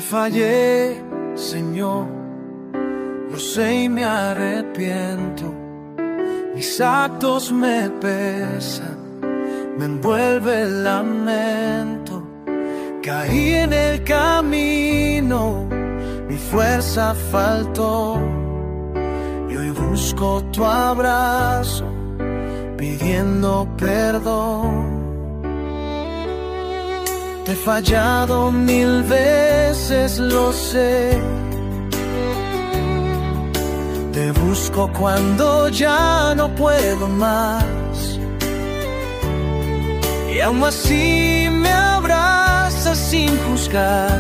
fallé, Señor, lo sé y me arrepiento. Mis actos me pesan, me envuelve el lamento. Caí en el camino, mi fuerza faltó, y hoy busco tu abrazo, pidiendo perdón. Te he fallado 1000 veces, lo sé. Te busco cuando ya no puedo más, y aún así me abrazas sin juzgar.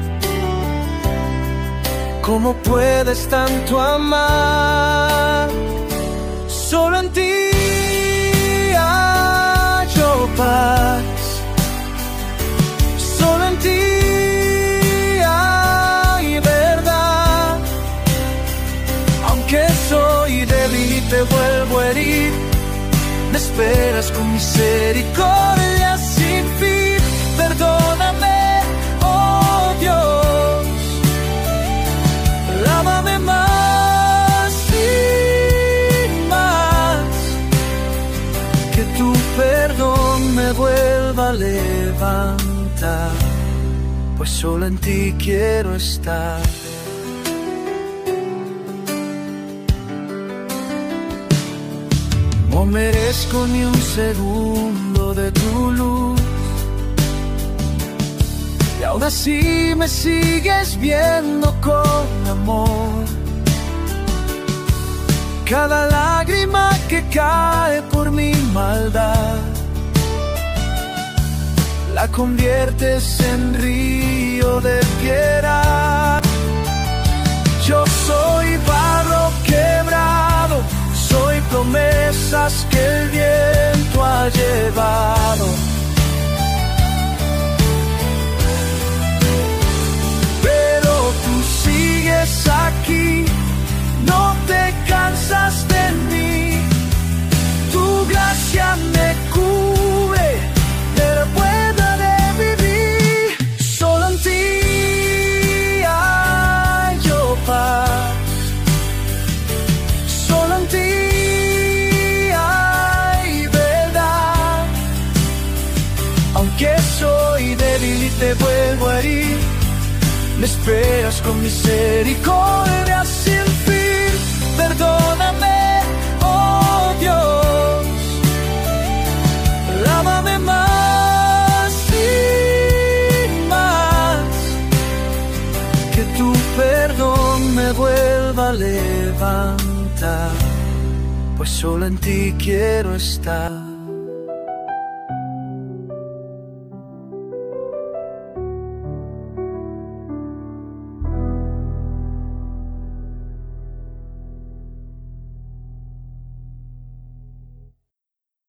¿Cómo puedes tanto amar? Solo en ti hallo paz. Solo en ti hay verdad. Aunque soy débil y te vuelvo a herir, me esperas con misericordia sin fin. Perdóname, oh Dios, lávame más y más, que tu perdón me vuelva a levantar, pues solo en ti quiero estar. No merezco ni un segundo de tu luz, y aún así me sigues viendo con amor. Cada lágrima que cae por mi maldad, la conviertes en río de piedad. Yo soy barro quebrado, soy promesas que el viento ha llevado. Pero tú sigues aquí, no te cansas de mí. Tu gracia me cubre, pero pueda de vivir. Solo en ti hallo paz. Solo en ti hay verdad. Aunque soy débil y te vuelvo a herir, me esperas con misericordia sin fin. Perdóname, oh Dios, lávame más y más, que tu perdón me vuelva a levantar, pues solo en ti quiero estar.